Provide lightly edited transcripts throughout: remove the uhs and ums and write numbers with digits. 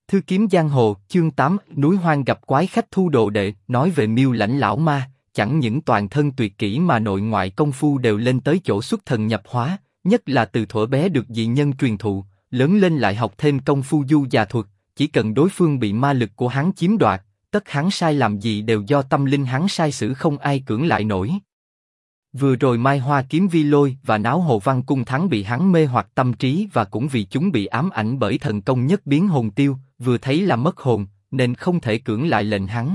Thư kiếm giang hồ, chương 8, núi hoang gặp quái khách thu đồ đệ, nói về Miêu Lãnh lão ma, chẳng những toàn thân tuyệt kỹ mà nội ngoại công phu đều lên tới chỗ xuất thần nhập hóa, nhất là từ thuở bé được dị nhân truyền thụ, lớn lên lại học thêm công phu du già thuật, chỉ cần đối phương bị ma lực của hắn chiếm đoạt, tất hắn sai làm gì đều do tâm linh hắn sai sử không ai cưỡng lại nổi. Vừa rồi Mai Hoa kiếm vi lôi và Náo Hồ Văn Cung thắng bị hắn mê hoặc tâm trí và cũng vì chúng bị ám ảnh bởi thần công nhất biến hồn tiêu, vừa thấy là mất hồn, nên không thể cưỡng lại lệnh hắn.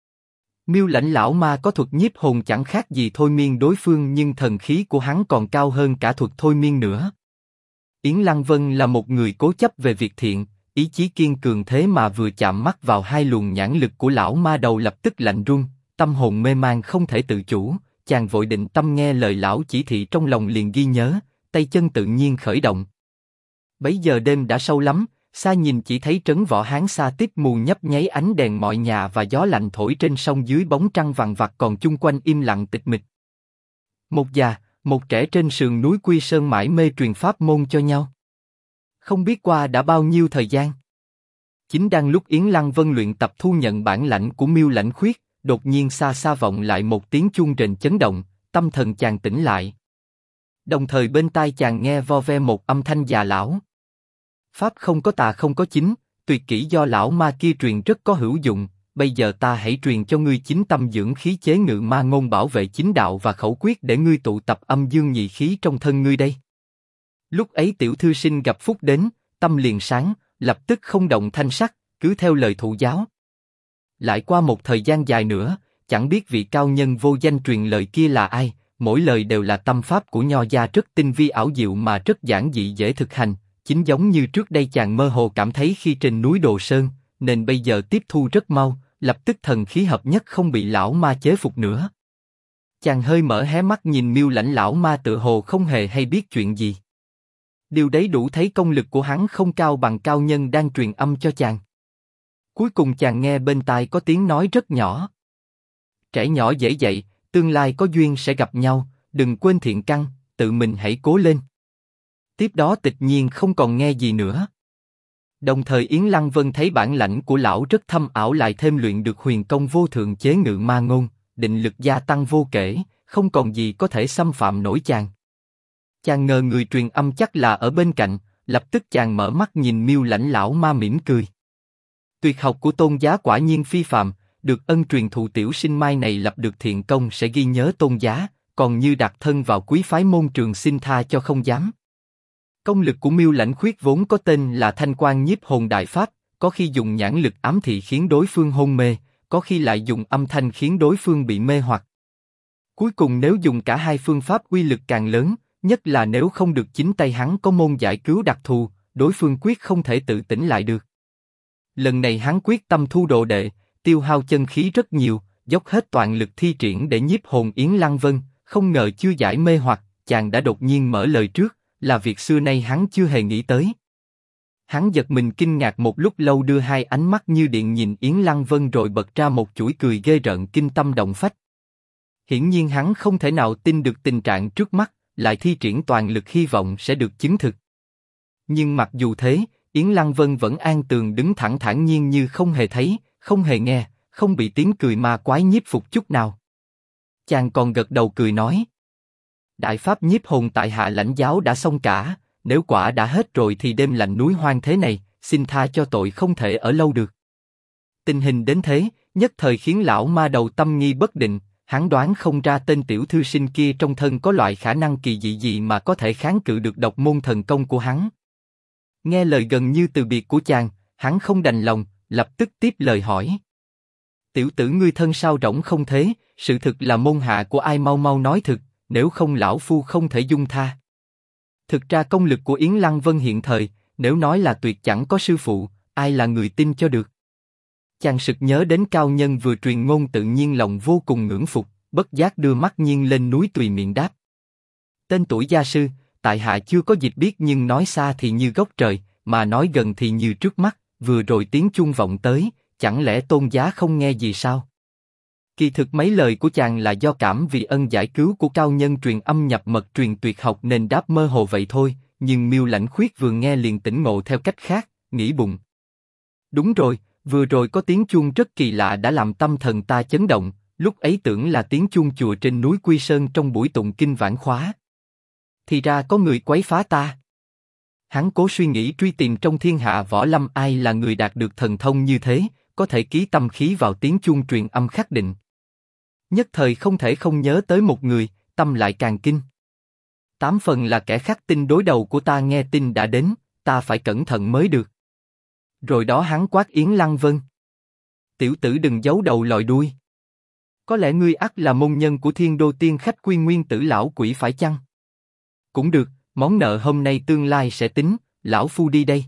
Miêu Lãnh lão ma có thuật nhiếp hồn chẳng khác gì thôi miên đối phương, nhưng thần khí của hắn còn cao hơn cả thuật thôi miên nữa. Yến Lăng Vân là một người cố chấp về việc thiện, ý chí kiên cường, thế mà vừa chạm mắt vào hai luồng nhãn lực của lão ma đầu lập tức lạnh run, tâm hồn mê man không thể tự chủ. Chàng vội định tâm nghe lời lão chỉ thị trong lòng liền ghi nhớ, tay chân tự nhiên khởi động. Bấy giờ đêm đã sâu lắm, xa nhìn chỉ thấy trấn Võ Hán xa tiếp mù nhấp nháy ánh đèn mọi nhà và gió lạnh thổi trên sông dưới bóng trăng vằng vặc, còn chung quanh im lặng tịch mịch. Một già, một trẻ trên sườn núi Quy Sơn mải mê truyền pháp môn cho nhau. Không biết qua đã bao nhiêu thời gian. Chính đang lúc Yến Lăng Vân luyện tập thu nhận bản lãnh của Miêu Lãnh Khuyết, đột nhiên xa xa vọng lại một tiếng chuông rền chấn động, tâm thần chàng tỉnh lại. Đồng thời bên tai chàng nghe vo ve một âm thanh già lão. Pháp không có tà không có chính, tuyệt kỹ do lão ma kia truyền rất có hữu dụng, bây giờ ta hãy truyền cho ngươi chính tâm dưỡng khí chế ngự ma ngôn bảo vệ chính đạo và khẩu quyết để ngươi tụ tập âm dương nhị khí trong thân ngươi đây. Lúc ấy tiểu thư sinh gặp phúc đến, tâm liền sáng, lập tức không động thanh sắc, cứ theo lời thụ giáo. Lại qua một thời gian dài nữa, chẳng biết vị cao nhân vô danh truyền lời kia là ai, mỗi lời đều là tâm pháp của nho gia rất tinh vi ảo diệu mà rất giản dị dễ thực hành, chính giống như trước đây chàng mơ hồ cảm thấy khi trên núi Đồ Sơn, nên bây giờ tiếp thu rất mau, lập tức thần khí hợp nhất không bị lão ma chế phục nữa. Chàng hơi mở hé mắt nhìn Miêu Lãnh lão ma tựa hồ không hề hay biết chuyện gì. Điều đấy đủ thấy công lực của hắn không cao bằng cao nhân đang truyền âm cho chàng. Cuối cùng chàng nghe bên tai có tiếng nói rất nhỏ. Trẻ nhỏ dễ dạy, tương lai có duyên sẽ gặp nhau, đừng quên thiện căn, tự mình hãy cố lên. Tiếp đó tịch nhiên không còn nghe gì nữa. Đồng thời Yến Lăng Vân thấy bản lãnh của lão rất thâm ảo, lại thêm luyện được huyền công vô thượng chế ngự ma ngôn, định lực gia tăng vô kể, không còn gì có thể xâm phạm nổi chàng. Chàng ngờ người truyền âm chắc là ở bên cạnh, lập tức chàng mở mắt nhìn Miêu Lãnh lão ma mỉm cười. Tuyệt học của Tôn Giá quả nhiên phi phàm, được ân truyền thụ tiểu sinh mai này lập được thiện công sẽ ghi nhớ Tôn Giá, còn như đặt thân vào quý phái môn trường xin tha cho không dám. Công lực của Miêu Lãnh Khuyết vốn có tên là Thanh Quan Nhiếp Hồn Đại Pháp, có khi dùng nhãn lực ám thị khiến đối phương hôn mê, có khi lại dùng âm thanh khiến đối phương bị mê hoặc. Cuối cùng nếu dùng cả hai phương pháp uy lực càng lớn, nhất là nếu không được chính tay hắn có môn giải cứu đặc thù, đối phương quyết không thể tự tỉnh lại được. Lần này hắn quyết tâm thu đồ đệ, tiêu hao chân khí rất nhiều, dốc hết toàn lực thi triển để nhiếp hồn Yến Lăng Vân, không ngờ chưa giải mê hoặc, chàng đã đột nhiên mở lời trước, là việc xưa nay hắn chưa hề nghĩ tới. Hắn giật mình kinh ngạc một lúc lâu, đưa hai ánh mắt như điện nhìn Yến Lăng Vân rồi bật ra một chuỗi cười ghê rợn kinh tâm động phách. Hiển nhiên hắn không thể nào tin được tình trạng trước mắt, lại thi triển toàn lực hy vọng sẽ được chứng thực. Nhưng mặc dù thế, Yến Lăng Vân vẫn an tường đứng thẳng thản nhiên như không hề thấy, không hề nghe, không bị tiếng cười ma quái nhiếp phục chút nào. Chàng còn gật đầu cười nói: Đại pháp nhiếp hồn tại hạ lãnh giáo đã xong cả, nếu quả đã hết rồi thì đêm lạnh núi hoang thế này, xin tha cho tội không thể ở lâu được. Tình hình đến thế, nhất thời khiến lão ma đầu tâm nghi bất định, hắn đoán không ra tên tiểu thư sinh kia trong thân có loại khả năng kỳ dị gì mà có thể kháng cự được độc môn thần công của hắn. Nghe lời gần như từ biệt của chàng, hắn không đành lòng, lập tức tiếp lời hỏi: Tiểu tử ngươi thân sao rỗng không thế, sự thực là môn hạ của ai, mau mau nói thực, nếu không lão phu không thể dung tha. Thực ra công lực của Yến Lăng Vân hiện thời, nếu nói là tuyệt chẳng có sư phụ, ai là người tin cho được. Chàng sực nhớ đến cao nhân vừa truyền ngôn, tự nhiên lòng vô cùng ngưỡng phục, bất giác đưa mắt nhiên lên núi tùy miệng đáp: Tên tuổi gia sư, tại hạ chưa có dịp biết, nhưng nói xa thì như góc trời, mà nói gần thì như trước mắt, vừa rồi tiếng chuông vọng tới, chẳng lẽ Tôn Giá không nghe gì sao? Kỳ thực mấy lời của chàng là do cảm vì ân giải cứu của cao nhân truyền âm nhập mật truyền tuyệt học nên đáp mơ hồ vậy thôi, nhưng Miêu Lãnh Khuyết vừa nghe liền tỉnh ngộ theo cách khác, nghĩ bụng: Đúng rồi, vừa rồi có tiếng chuông rất kỳ lạ đã làm tâm thần ta chấn động, lúc ấy tưởng là tiếng chuông chùa trên núi Quy Sơn trong buổi tụng kinh vãn khóa. Thì ra có người quấy phá ta. Hắn cố suy nghĩ truy tìm trong thiên hạ võ lâm ai là người đạt được thần thông như thế, có thể ký tâm khí vào tiếng chuông truyền âm khắc định. Nhất thời không thể không nhớ tới một người, tâm lại càng kinh. 8 phần là kẻ khắc tinh đối đầu của ta nghe tin đã đến, ta phải cẩn thận mới được. Rồi đó hắn quát Yến Lăng Vân. Tiểu tử đừng giấu đầu lòi đuôi. Có lẽ ngươi ắt là môn nhân của Thiên Đô Tiên Khách Quy Nguyên Tử lão quỷ phải chăng? Cũng được, món nợ hôm nay tương lai sẽ tính, lão phu đi đây.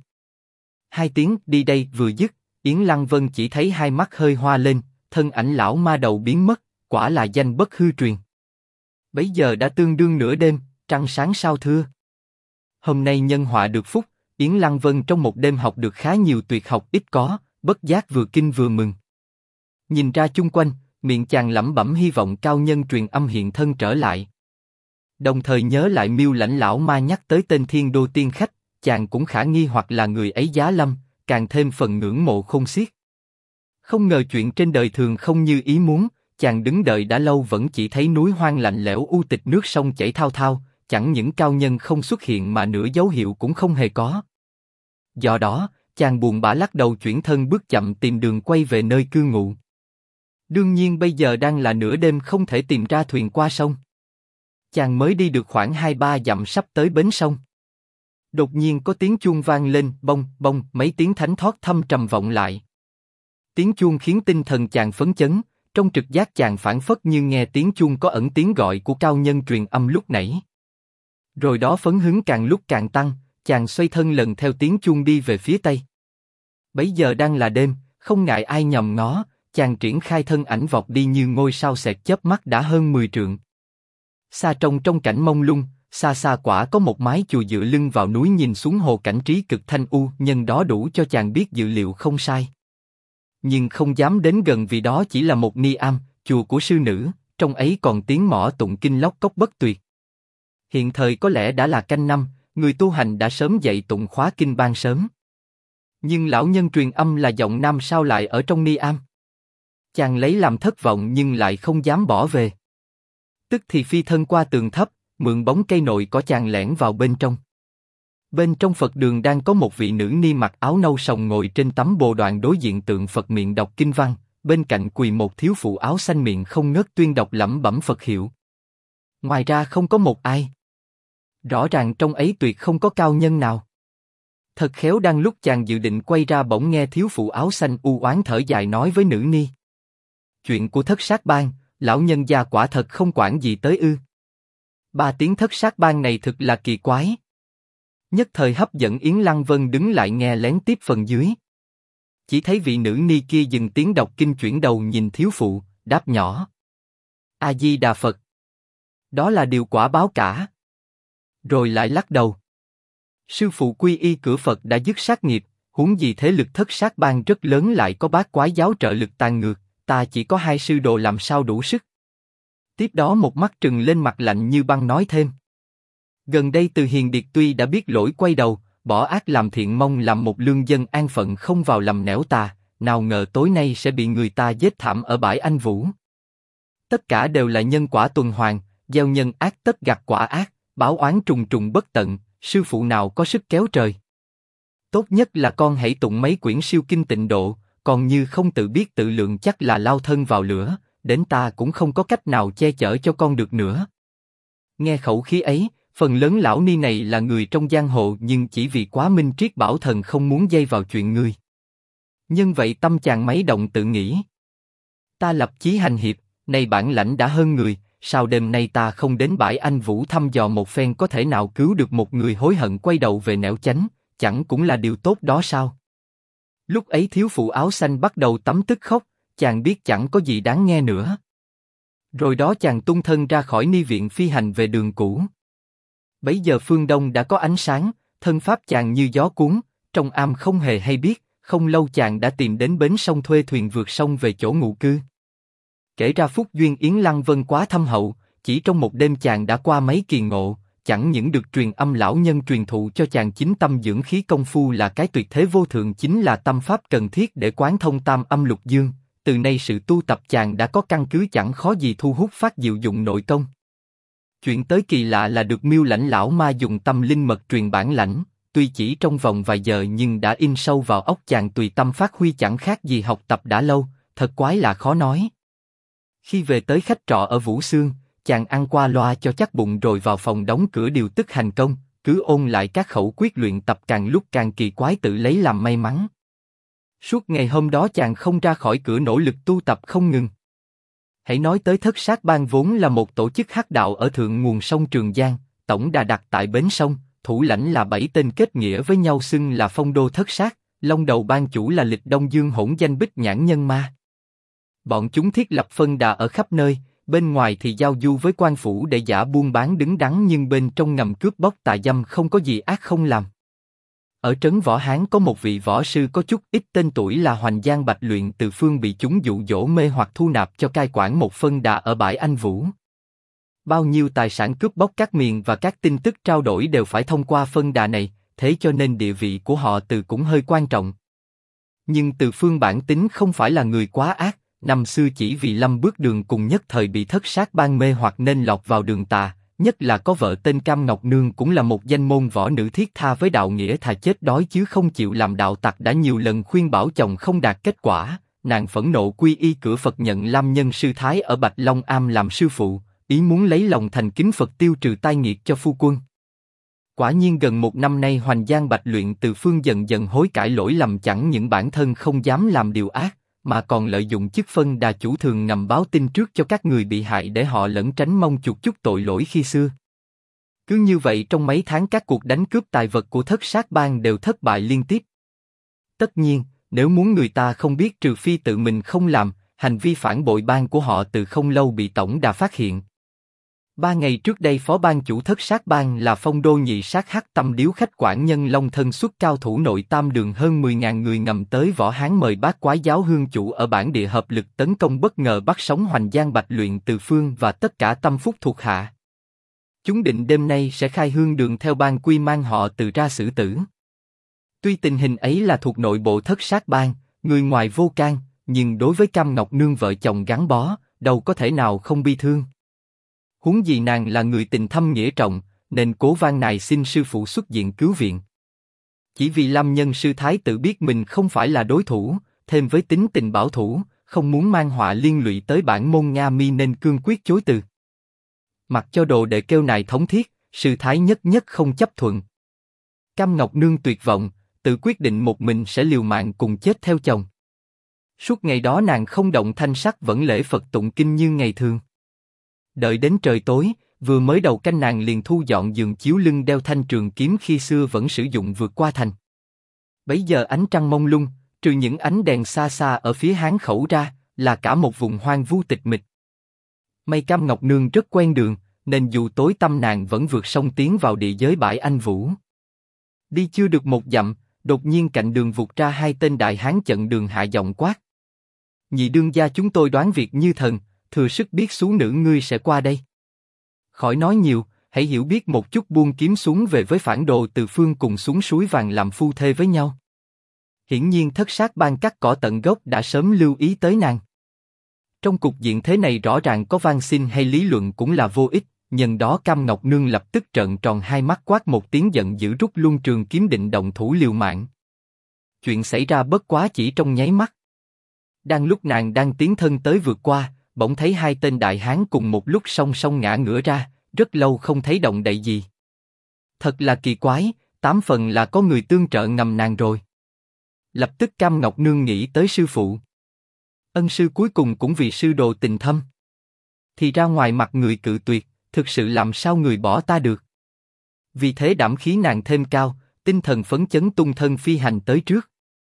2 tiếng đi đây vừa dứt, Yến Lăng Vân chỉ thấy hai mắt hơi hoa lên, thân ảnh lão ma đầu biến mất, quả là danh bất hư truyền. Bấy giờ đã tương đương nửa đêm, trăng sáng sao thưa. Hôm nay nhân họa được phúc, Yến Lăng Vân trong một đêm học được khá nhiều tuyệt học ít có, bất giác vừa kinh vừa mừng. Nhìn ra chung quanh, miệng chàng lẩm bẩm hy vọng cao nhân truyền âm hiện thân trở lại. Đồng thời nhớ lại Miêu Lãnh lão ma nhắc tới tên Thiên Đô Tiên Khách, chàng cũng khả nghi hoặc là người ấy giá lâm, càng thêm phần ngưỡng mộ không xiết. Không ngờ chuyện trên đời thường không như ý muốn, chàng đứng đợi đã lâu vẫn chỉ thấy núi hoang lạnh lẽo u tịch nước sông chảy thao thao, chẳng những cao nhân không xuất hiện mà nửa dấu hiệu cũng không hề có. Do đó, chàng buồn bã lắc đầu chuyển thân bước chậm tìm đường quay về nơi cư ngụ. Đương nhiên bây giờ đang là nửa đêm không thể tìm ra thuyền qua sông. Chàng mới đi được khoảng 2-3 dặm sắp tới bến sông. Đột nhiên có tiếng chuông vang lên, bông, bông, mấy tiếng thánh thót thâm trầm vọng lại. Tiếng chuông khiến tinh thần chàng phấn chấn, trong trực giác chàng phảng phất như nghe tiếng chuông có ẩn tiếng gọi của cao nhân truyền âm lúc nãy. Rồi đó phấn hứng càng lúc càng tăng, chàng xoay thân lần theo tiếng chuông đi về phía tây. Bấy giờ đang là đêm, không ngại ai nhòm ngó, chàng triển khai thân ảnh vọt đi như ngôi sao xẹt chớp mắt đã hơn 10 trượng. Xa trong cảnh mông lung, xa xa quả có một mái chùa dựa lưng vào núi nhìn xuống hồ cảnh trí cực thanh u, nhân đó đủ cho chàng biết dự liệu không sai. Nhưng không dám đến gần vì đó chỉ là một ni am, chùa của sư nữ, trong ấy còn tiếng mõ tụng kinh lóc cốc bất tuyệt. Hiện thời có lẽ đã là canh năm, người tu hành đã sớm dậy tụng khóa kinh ban sớm. Nhưng lão nhân truyền âm là giọng nam sao lại ở trong ni am? Chàng lấy làm thất vọng nhưng lại không dám bỏ về. Tức thì phi thân qua tường thấp, mượn bóng cây nội cỏ chàng lẻn vào bên trong. Bên trong Phật đường đang có một vị nữ ni mặc áo nâu sòng ngồi trên tấm bồ đoàn đối diện tượng Phật miệng đọc kinh văn, bên cạnh quỳ một thiếu phụ áo xanh miệng không ngớt tuyên đọc lẩm bẩm Phật hiệu. Ngoài ra không có một ai. Rõ ràng trong ấy tuyệt không có cao nhân nào. Thật khéo đang lúc chàng dự định quay ra bỗng nghe thiếu phụ áo xanh u oán thở dài nói với nữ ni. Chuyện của Thất Sát Bang, lão nhân gia quả thật không quản gì tới ư? 3 tiếng Thất Sát Bang này thực là kỳ quái. Nhất thời hấp dẫn Yến Lăng Vân đứng lại nghe lén tiếp phần dưới. Chỉ thấy vị nữ ni kia dừng tiếng đọc kinh chuyển đầu nhìn thiếu phụ, đáp nhỏ. A Di Đà Phật. Đó là điều quả báo cả. Rồi lại lắc đầu. Sư phụ quy y cửa Phật đã dứt sát nghiệp, huống gì thế lực Thất Sát Bang rất lớn lại có bát quái giáo trợ lực tàn ngược, ta chỉ có 2 sư đồ làm sao đủ sức. Tiếp đó một mắt trừng lên mặt lạnh như băng nói thêm. Gần đây Từ Hiền Điệt tuy đã biết lỗi quay đầu, bỏ ác làm thiện mong làm một lương dân an phận không vào lầm nẻo tà, nào ngờ tối nay sẽ bị người ta giết thảm ở bãi Anh Vũ. Tất cả đều là nhân quả tuần hoàn, gieo nhân ác tất gặt quả ác, báo oán trùng trùng bất tận, sư phụ nào có sức kéo trời. Tốt nhất là con hãy tụng mấy quyển siêu kinh tịnh độ, còn như không tự biết tự lượng chắc là lao thân vào lửa, đến ta cũng không có cách nào che chở cho con được nữa. Nghe khẩu khí ấy, phần lớn lão ni này là người trong giang hồ nhưng chỉ vì quá minh triết bảo thần không muốn dây vào chuyện người. Nhân vậy tâm chàng mấy động tự nghĩ. Ta lập chí hành hiệp, nay bản lãnh đã hơn người, sao đêm nay ta không đến bãi Anh Vũ thăm dò một phen có thể nào cứu được một người hối hận quay đầu về nẻo chánh, chẳng cũng là điều tốt đó sao? Lúc ấy thiếu phụ áo xanh bắt đầu tấm tức khóc, chàng biết chẳng có gì đáng nghe nữa. Rồi đó chàng tung thân ra khỏi ni viện phi hành về đường cũ. Bấy giờ phương đông đã có ánh sáng, thân pháp chàng như gió cuốn, trong am không hề hay biết, không lâu chàng đã tìm đến bến sông thuê thuyền vượt sông về chỗ ngụ cư. Kể ra phúc duyên Yến Lăng Vân quá thâm hậu, chỉ trong một đêm chàng đã qua mấy kỳ ngộ, chẳng những được truyền âm lão nhân truyền thụ cho chàng chính tâm dưỡng khí công phu là cái tuyệt thế vô thượng, chính là tâm pháp cần thiết để quán thông tam âm lục dương. Từ nay sự tu tập chàng đã có căn cứ, chẳng khó gì thu hút phát diệu dụng nội công. Chuyện tới kỳ lạ là được Miêu Lãnh lão ma dùng tâm linh mật truyền bản lãnh, tuy chỉ trong vòng vài giờ nhưng đã in sâu vào óc chàng, tùy tâm phát huy, chẳng khác gì học tập đã lâu, thật quái là khó nói. Khi về tới khách trọ ở Vũ Xương, chàng ăn qua loa cho chắc bụng rồi vào phòng đóng cửa điều tức hành công, cứ ôn lại các khẩu quyết luyện tập, càng lúc càng kỳ quái, tự lấy làm may mắn. Suốt ngày hôm đó chàng không ra khỏi cửa, nỗ lực tu tập không ngừng. Hãy nói tới Thất Sát Bang, vốn là một tổ chức hắc đạo ở thượng nguồn sông Trường Giang, tổng đà đặt tại bến sông, thủ lãnh là 7 tên kết nghĩa với nhau xưng là Phong Đô Thất Sát, long đầu ban chủ là Lịch Đông Dương hỗn danh Bích Nhãn Nhân Ma. Bọn chúng thiết lập phân đà ở khắp nơi, bên ngoài thì giao du với quan phủ để giả buôn bán đứng đắn, nhưng bên trong ngầm cướp bóc tà dâm, không có gì ác không làm. Ở trấn Võ Hán có một vị võ sư có chút ít tên tuổi là Hoành Giang Bạch Luyện Từ Phương, bị chúng dụ dỗ mê hoặc thu nạp cho cai quản một phân đà ở bãi Anh Vũ. Bao nhiêu tài sản cướp bóc các miền và các tin tức trao đổi đều phải thông qua phân đà này, thế cho nên địa vị của họ Từ cũng hơi quan trọng. Nhưng Từ Phương bản tính không phải là người quá ác, năm xưa chỉ vì lâm bước đường cùng nhất thời bị Thất Sát Bang mê hoặc nên lọt vào đường tà, nhất là có vợ tên Cam Ngọc Nương cũng là một danh môn võ nữ thiết tha với đạo nghĩa, thà chết đói chứ không chịu làm đạo tặc, đã nhiều lần khuyên bảo chồng không đạt kết quả, nàng phẫn nộ quy y cửa Phật, nhận Lam Nhân Sư Thái ở Bạch Long Am làm sư phụ, ý muốn lấy lòng thành kính Phật tiêu trừ tai nghiệt cho phu quân. Quả nhiên gần một năm nay Hoành Giang Bạch Luyện Từ Phương dần dần hối cải lỗi lầm, chẳng những bản thân không dám làm điều ác, mà còn lợi dụng chức phân đà chủ thường ngầm báo tin trước cho các người bị hại để họ lẩn tránh, mong chuộc chút tội lỗi khi xưa. Cứ như vậy trong mấy tháng các cuộc đánh cướp tài vật của Thất Sát Bang đều thất bại liên tiếp. Tất nhiên, nếu muốn người ta không biết, trừ phi tự mình không làm, hành vi phản bội bang của họ từ không lâu bị tổng đà phát hiện. 3 ngày trước đây, phó bang chủ Thất Sát Bang là Phong Đô Nhị Sát Hắc Tâm Điếu Khách Quản Nhân Long thân xuất cao thủ nội tam đường hơn 10.000 người ngầm tới Võ Hán mời Bát Quái Giáo Hương chủ ở bản địa hợp lực tấn công, bất ngờ bắt sống Hoành Giang Bạch Luyện Từ Phương và tất cả tâm phúc thuộc hạ. Chúng định đêm nay sẽ khai hương đường theo bang quy, mang họ Từ ra xử tử. Tuy tình hình ấy là thuộc nội bộ Thất Sát Bang, người ngoài vô can, nhưng đối với Cam Ngọc Nương vợ chồng gắn bó, đâu có thể nào không bi thương. Huống gì nàng là người tình thâm nghĩa trọng, nên cố van nài xin sư phụ xuất diện cứu viện. Chỉ vì Lam Nhân Sư Thái tự biết mình không phải là đối thủ, thêm với tính tình bảo thủ, không muốn mang họa liên lụy tới bản môn Nga Mi nên cương quyết chối từ. Mặc cho đồ đệ kêu nài thống thiết, Sư Thái nhất nhất không chấp thuận. Cam Ngọc Nương tuyệt vọng, tự quyết định một mình sẽ liều mạng cùng chết theo chồng. Suốt ngày đó nàng không động thanh sắc, vẫn lễ Phật tụng kinh như ngày thường. Đợi đến trời tối, vừa mới đầu canh nàng liền thu dọn giường chiếu, lưng đeo thanh trường kiếm khi xưa vẫn sử dụng vượt qua thành. Bấy giờ ánh trăng mông lung, trừ những ánh đèn xa xa ở phía hán khẩu ra, là cả một vùng hoang vu tịch mịch. May Cam Ngọc Nương rất quen đường, nên dù tối tăm nàng vẫn vượt sông tiến vào địa giới bãi Anh Vũ. Đi chưa được một dặm, đột nhiên cạnh đường vụt ra 2 tên đại hán chặn đường, hạ giọng quát: "Nhị đương gia, chúng tôi đoán việc như thần, thừa sức biết xú nữ ngươi sẽ qua đây. Khỏi nói nhiều, hãy hiểu biết một chút, buông kiếm xuống về với phản đồ Từ Phương, cùng xuống suối vàng làm phu thê với nhau." Hiển nhiên Thất Sát Bang cắt cỏ tận gốc đã sớm lưu ý tới nàng. Trong cục diện thế này rõ ràng có van xin hay lý luận cũng là vô ích, nhân đó Cam Ngọc Nương lập tức trợn tròn hai mắt, quát một tiếng giận dữ, rút luôn trường kiếm định động thủ liều mạng. Chuyện xảy ra bất quá chỉ trong nháy mắt. Đang lúc nàng đang tiến thân tới vượt qua, bỗng thấy 2 tên đại hán cùng một lúc song song ngã ngửa ra, rất lâu không thấy động đậy gì. Thật là kỳ quái, 8 phần là có người tương trợ ngầm nàng rồi. Lập tức Cam Ngọc Nương nghĩ tới sư phụ. Ân sư cuối cùng cũng vì sư đồ tình thâm. Thì ra ngoài mặt người cự tuyệt, thực sự làm sao người bỏ ta được. Vì thế đảm khí nàng thêm cao, tinh thần phấn chấn tung thân phi hành tới trước.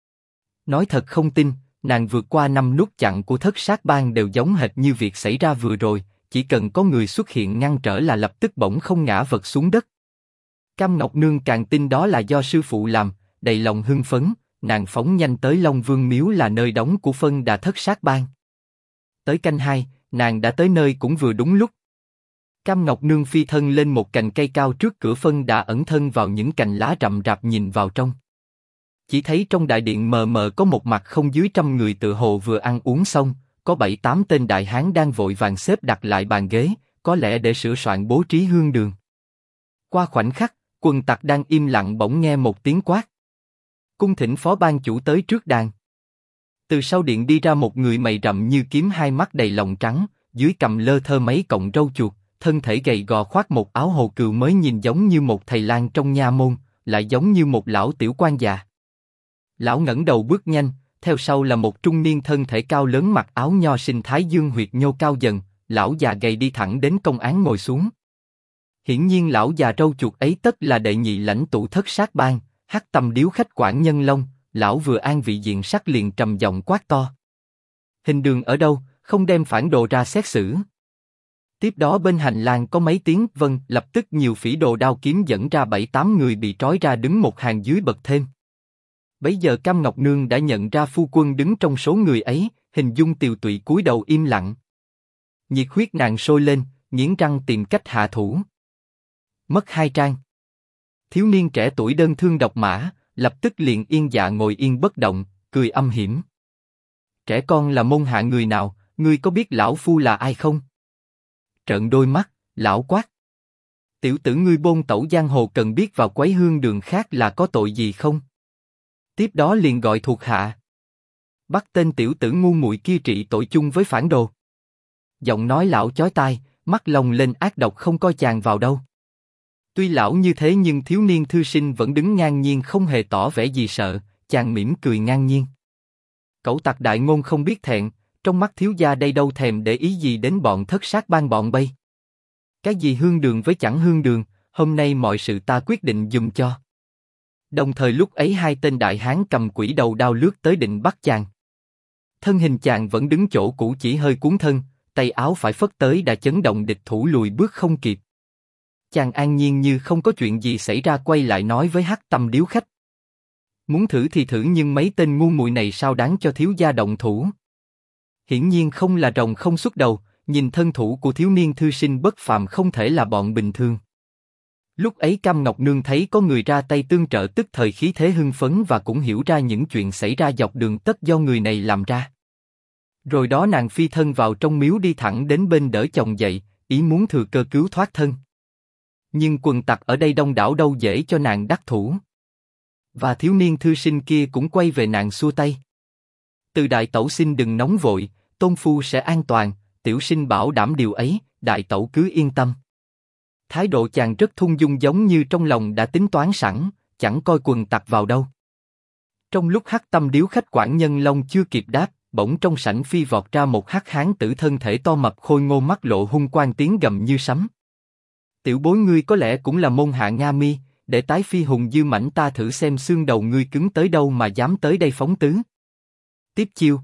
Nói thật không tin, nàng vượt qua 5 nút chặn của Thất Sát Bang đều giống hệt như việc xảy ra vừa rồi, chỉ cần có người xuất hiện ngăn trở là lập tức bỗng không ngã vật xuống đất. Cam Ngọc Nương càng tin đó là do sư phụ làm, đầy lòng hưng phấn, nàng phóng nhanh tới Long Vương Miếu là nơi đóng của phân đà Thất Sát Bang. Tới canh 2, nàng đã tới nơi cũng vừa đúng lúc. Cam Ngọc Nương phi thân lên một cành cây cao trước cửa phân đã ẩn thân vào những cành lá rậm rạp nhìn vào trong. Chỉ thấy trong đại điện mờ mờ có một mặt không dưới 100 người tựa hồ vừa ăn uống xong, có 7-8 tên đại hán đang vội vàng xếp đặt lại bàn ghế, có lẽ để sửa soạn bố trí hương đường. Qua khoảnh khắc, quần tặc đang im lặng bỗng nghe một tiếng quát. Cung thỉnh phó ban chủ tới trước đàn. Từ sau điện đi ra một người mày rậm như kiếm, hai mắt đầy lòng trắng, dưới cằm lơ thơ mấy cọng râu chuột, thân thể gầy gò khoác một áo hồ cừu mới nhìn giống như một thầy lang trong nha môn, lại giống như một lão tiểu quan già. Lão ngẩng đầu bước nhanh, theo sau là một trung niên thân thể cao lớn mặc áo nho sinh thái dương huyệt nhô cao dần, lão già gầy đi thẳng đến công án ngồi xuống. Hiển nhiên lão già râu chuột ấy tất là đệ nhị lãnh tụ Thất Sát Bang, Hắc Tâm Điếu khách quản Nhân Long. Lão vừa an vị diện sắc liền trầm giọng quát to. Hình đường ở đâu, không đem phản đồ ra xét xử. Tiếp đó bên hành lang có mấy tiếng vâng, lập tức nhiều phỉ đồ đao kiếm dẫn ra 7-8 người bị trói ra đứng một hàng dưới bậc thềm. Bấy giờ Cam Ngọc Nương đã nhận ra phu quân đứng trong số người ấy, hình dung tiều tụy cúi đầu im lặng. Nhiệt huyết nàng sôi lên, nghiến răng tìm cách hạ thủ. Mất 2 trang. Thiếu niên trẻ tuổi đơn thương độc mã, lập tức liền yên dạ ngồi yên bất động, cười âm hiểm. Trẻ con là môn hạ người nào, ngươi có biết lão phu là ai không? Trợn đôi mắt, lão quát. Tiểu tử ngươi bôn tẩu giang hồ cần biết vào quấy hương đường khác là có tội gì không? Tiếp đó liền gọi thuộc hạ. Bắt tên tiểu tử ngu muội kia trị tội chung với phản đồ. Giọng nói lão chói tai, mắt lồng lên ác độc không coi chàng vào đâu. Tuy lão như thế nhưng thiếu niên thư sinh vẫn đứng ngang nhiên không hề tỏ vẻ gì sợ, chàng mỉm cười ngang nhiên. Cẩu tặc đại ngôn không biết thẹn, trong mắt thiếu gia đây đâu thèm để ý gì đến bọn Thất Sát Bang bọn bay. Cái gì hương đường với chẳng hương đường, hôm nay mọi sự ta quyết định dùm cho. Đồng thời lúc ấy 2 tên đại hán cầm quỷ đầu đao lướt tới định bắt chàng. Thân hình chàng vẫn đứng chỗ cũ chỉ hơi cuốn thân, tay áo phải phất tới đã chấn động địch thủ lùi bước không kịp. Chàng an nhiên như không có chuyện gì xảy ra quay lại nói với Hắc Tâm Điếu khách. Muốn thử thì thử nhưng mấy tên ngu muội này sao đáng cho thiếu gia động thủ. Hiển nhiên không là rồng không xuất đầu, nhìn thân thủ của thiếu niên thư sinh bất phàm không thể là bọn bình thường. Lúc ấy Cam Ngọc Nương thấy có người ra tay tương trợ tức thời khí thế hưng phấn và cũng hiểu ra những chuyện xảy ra dọc đường tất do người này làm ra. Rồi đó nàng phi thân vào trong miếu đi thẳng đến bên đỡ chồng dậy, ý muốn thừa cơ cứu thoát thân. Nhưng quần tặc ở đây đông đảo đâu dễ cho nàng đắc thủ. Và thiếu niên thư sinh kia cũng quay về nàng xua tay. Từ đại tẩu xin đừng nóng vội, tôn phu sẽ an toàn, tiểu sinh bảo đảm điều ấy, đại tẩu cứ yên tâm. Thái độ chàng rất thung dung giống như trong lòng đã tính toán sẵn, chẳng coi quần tặc vào đâu. Trong lúc Hắc Tâm Điếu khách quản Nhân Long chưa kịp đáp, bỗng trong sảnh phi vọt ra một hắc hán tử thân thể to mập khôi ngô mắt lộ hung quang tiếng gầm như sấm. Tiểu bối ngươi có lẽ cũng là môn hạ Nga Mi, để tái phi hùng dư mảnh ta thử xem xương đầu ngươi cứng tới đâu mà dám tới đây phóng tứ. Tiếp chiêu.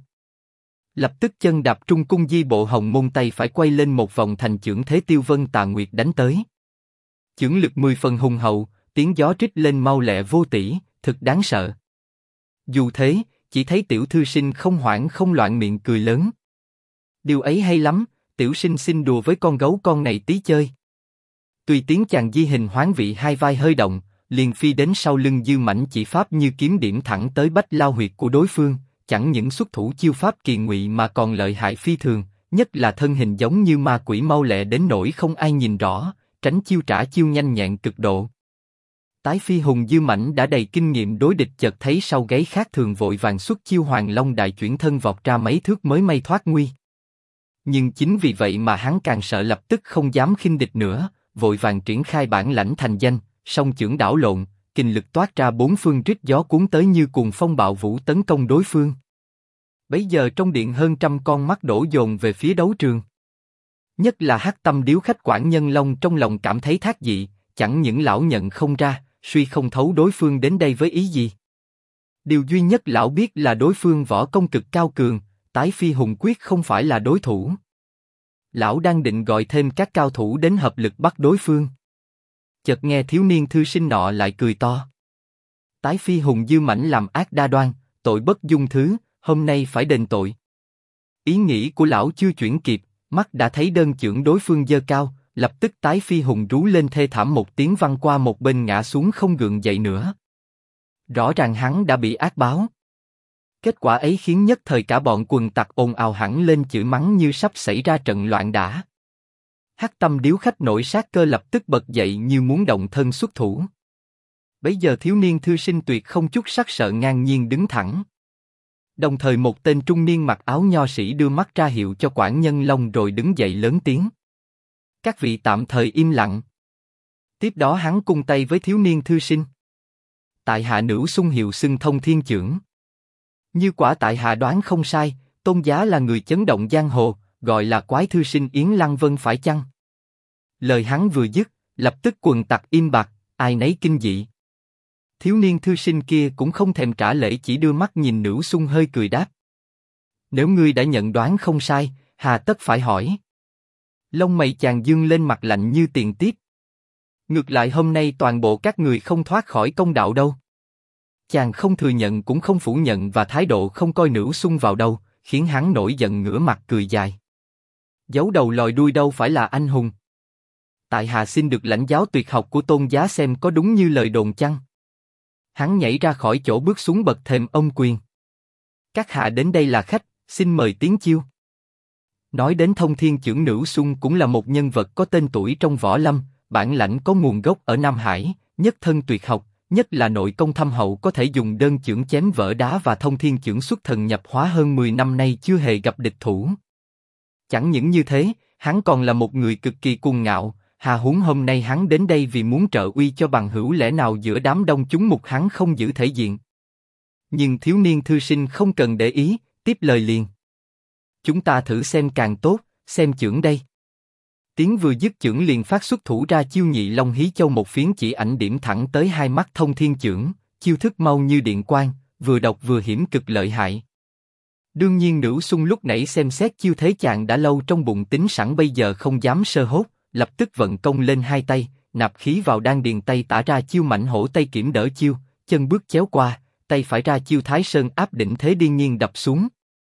Lập tức chân đạp trung cung di bộ hồng môn tay phải quay lên một vòng thành chưởng thế Tiêu Vân Tà Nguyệt đánh tới. Chưởng lực 10 phần hùng hậu, tiếng gió trích lên mau lẹ vô tỷ, thực đáng sợ. Dù thế, chỉ thấy tiểu thư sinh không hoảng không loạn miệng cười lớn. Điều ấy hay lắm, tiểu sinh xin đùa với con gấu con này tí chơi. Tùy tiếng chàng di hình hoán vị hai vai hơi động, liền phi đến sau lưng dư mảnh chỉ pháp như kiếm điểm thẳng tới bách lao huyệt của đối phương, chẳng những xuất thủ chiêu pháp kỳ ngụy mà còn lợi hại phi thường, nhất là thân hình giống như ma quỷ mau lẹ đến nỗi không ai nhìn rõ, tránh chiêu trả chiêu nhanh nhẹn cực độ. Tái phi hùng dư mảnh đã đầy kinh nghiệm đối địch chợt thấy sau gáy khác thường vội vàng xuất chiêu Hoàng Long đại chuyển thân vọt ra mấy thước mới may thoát nguy. Nhưng chính vì vậy mà hắn càng sợ lập tức không dám khinh địch nữa, vội vàng triển khai bản lãnh thành danh, song chưởng đảo lộn, kình lực toát ra bốn phương rít gió cuốn tới như cuồng phong bạo vũ tấn công đối phương. Bấy giờ trong điện hơn 100 con mắt đổ dồn về phía đấu trường. Nhất là Hắc Tâm Điếu khách quản Nhân Long trong lòng cảm thấy thác dị, chẳng những lão nhận không ra, suy không thấu đối phương đến đây với ý gì. Điều duy nhất lão biết là đối phương võ công cực cao cường, tái phi hùng quyết không phải là đối thủ. Lão đang định gọi thêm các cao thủ đến hợp lực bắt đối phương. Chợt nghe thiếu niên thư sinh nọ lại cười to. Tái phi hùng dư mảnh làm ác đa đoan, tội bất dung thứ, hôm nay phải đền tội. Ý nghĩ của lão chưa chuyển kịp, mắt đã thấy đơn chưởng đối phương giơ cao, lập tức tái phi hùng rú lên thê thảm một tiếng văng qua một bên ngã xuống không gượng dậy nữa. Rõ ràng hắn đã bị ác báo. Kết quả ấy khiến nhất thời cả bọn quần tặc ồn ào hẳn lên chửi mắng như sắp xảy ra trận loạn đả. Hắc Tâm điếu khách nổi sát cơ lập tức bật dậy như muốn động thân xuất thủ. Bấy giờ thiếu niên thư sinh tuyệt không chút sắc sợ ngang nhiên đứng thẳng. Đồng thời một tên trung niên mặc áo nho sĩ đưa mắt ra hiệu cho quản nhân Long rồi đứng dậy lớn tiếng. Các vị tạm thời im lặng. Tiếp đó hắn cung tay với thiếu niên thư sinh. Tại hạ Nữu Xung hiệu xưng Thông Thiên Chưởng. Như quả tại hạ đoán không sai, Tôn giá là người chấn động giang hồ, gọi là quái thư sinh Yến Lăng Vân phải chăng? Lời hắn vừa dứt, lập tức quần tặc im bặt, ai nấy kinh dị. Thiếu niên thư sinh kia cũng không thèm trả lễ, chỉ đưa mắt nhìn Nữu Xung hơi cười đáp. Nếu ngươi đã nhận đoán không sai, hà tất phải hỏi? Lông mày chàng dương lên mặt lạnh như tiền tiếp. Ngược lại hôm nay toàn bộ các người không thoát khỏi công đạo đâu. Chàng không thừa nhận cũng không phủ nhận và thái độ không coi Nữu Xung vào đâu, khiến hắn nổi giận ngửa mặt cười dài. Giấu đầu lòi đuôi đâu phải là anh hùng. Tại hạ xin được lãnh giáo tuyệt học của Tôn giá xem có đúng như lời đồn chăng? Hắn nhảy ra khỏi chỗ bước xuống bậc thềm ôm quyền. Các hạ đến đây là khách, xin mời tiến chiêu. Nói đến Thông Thiên Chưởng, Nữu Xung cũng là một nhân vật có tên tuổi trong võ lâm, bản lãnh có nguồn gốc ở Nam Hải, nhất thân tuyệt học, nhất là nội công thâm hậu, có thể dùng đơn chưởng chém vỡ đá và Thông Thiên Chưởng xuất thần nhập hóa hơn 10 năm nay chưa hề gặp địch thủ. Chẳng những như thế, hắn còn là một người cực kỳ cuồng ngạo, hà huống hôm nay hắn đến đây vì muốn trợ uy cho bằng hữu, lẽ nào giữa đám đông chúng mục hắn không giữ thể diện. Nhưng thiếu niên thư sinh không cần để ý, tiếp lời liền. Chúng ta thử xem càng tốt, xem chưởng đây. Tiếng vừa dứt chưởng liền phát xuất thủ ra chiêu Nhị Long Hí Châu, một phiến chỉ ảnh điểm thẳng tới hai mắt Thông Thiên Chưởng, chiêu thức mau như điện quang, vừa độc vừa hiểm, cực lợi hại. Đương nhiên Nữu Xung lúc nãy xem xét chiêu thế chàng đã lâu trong bụng tính sẵn, bây giờ không dám sơ hốt, lập tức vận công lên hai tay, nạp khí vào đan điền, tay tả ra chiêu Mãnh Hổ Tay Kiểm đỡ chiêu, chân bước chéo qua, tay phải ra chiêu Thái Sơn Áp Đỉnh Thế điên nhiên đập xuống.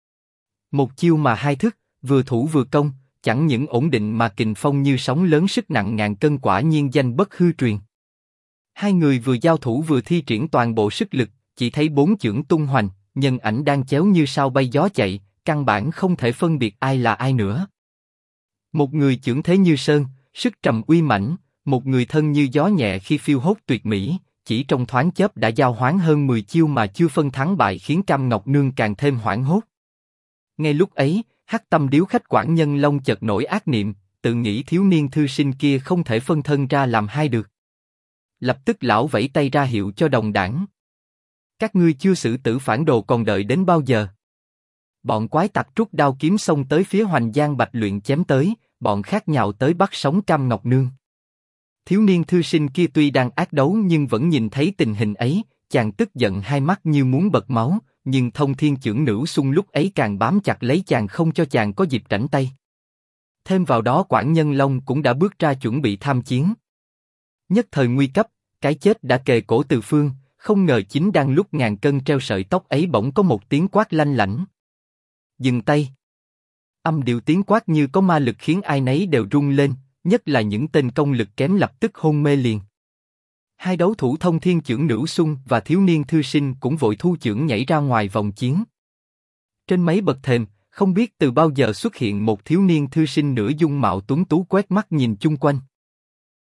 Một chiêu mà hai thức, vừa thủ vừa công, chẳng những ổn định mà kình phong như sóng lớn, sức nặng ngàn cân, quả nhiên danh bất hư truyền. Hai người vừa giao thủ vừa thi triển toàn bộ sức lực, chỉ thấy bốn chưởng tung hoành, nhân ảnh đang chéo như sao bay gió chạy, căn bản không thể phân biệt ai là ai nữa. Một người chưởng thế như sơn, sức trầm uy mãnh, một người thân như gió nhẹ khi phiêu hốt tuyệt mỹ, chỉ trong thoáng chớp đã giao hoán hơn 10 chiêu mà chưa phân thắng bại, khiến Cam Ngọc Nương càng thêm hoảng hốt. Ngay lúc ấy, Hắc Tâm điếu khách quản nhân Long chợt nổi ác niệm, tự nghĩ thiếu niên thư sinh kia không thể phân thân ra làm hai được. Lập tức lão vẫy tay ra hiệu cho đồng đảng. Các ngươi chưa xử tử phản đồ còn đợi đến bao giờ? Bọn quái tặc rút đao kiếm xông tới phía Hoành Giang Bạch Luyện chém tới, bọn khác nhào tới bắt sống Cam Ngọc Nương. Thiếu niên thư sinh kia tuy đang ác đấu nhưng vẫn nhìn thấy tình hình ấy, chàng tức giận hai mắt như muốn bật máu, nhưng Thông Thiên Chưởng Nữu Xung lúc ấy càng bám chặt lấy chàng, không cho chàng có dịp rảnh tay. Thêm vào đó quản nhân Long cũng đã bước ra chuẩn bị tham chiến. Nhất thời nguy cấp, cái chết đã kề cổ từ phương, không ngờ chính đang lúc ngàn cân treo sợi tóc ấy bỗng có một tiếng quát lanh lảnh. Dừng tay. Âm điệu tiếng quát như có ma lực khiến ai nấy đều run lên, nhất là những tên công lực kém lập tức hôn mê liền. Hai đấu thủ Thông Thiên Chưởng Nữu Xung và thiếu niên thư sinh cũng vội thu chưởng nhảy ra ngoài vòng chiến. Trên mấy bậc thềm, không biết từ bao giờ xuất hiện một thiếu niên thư sinh nửa dung mạo tuấn tú, quét mắt nhìn chung quanh.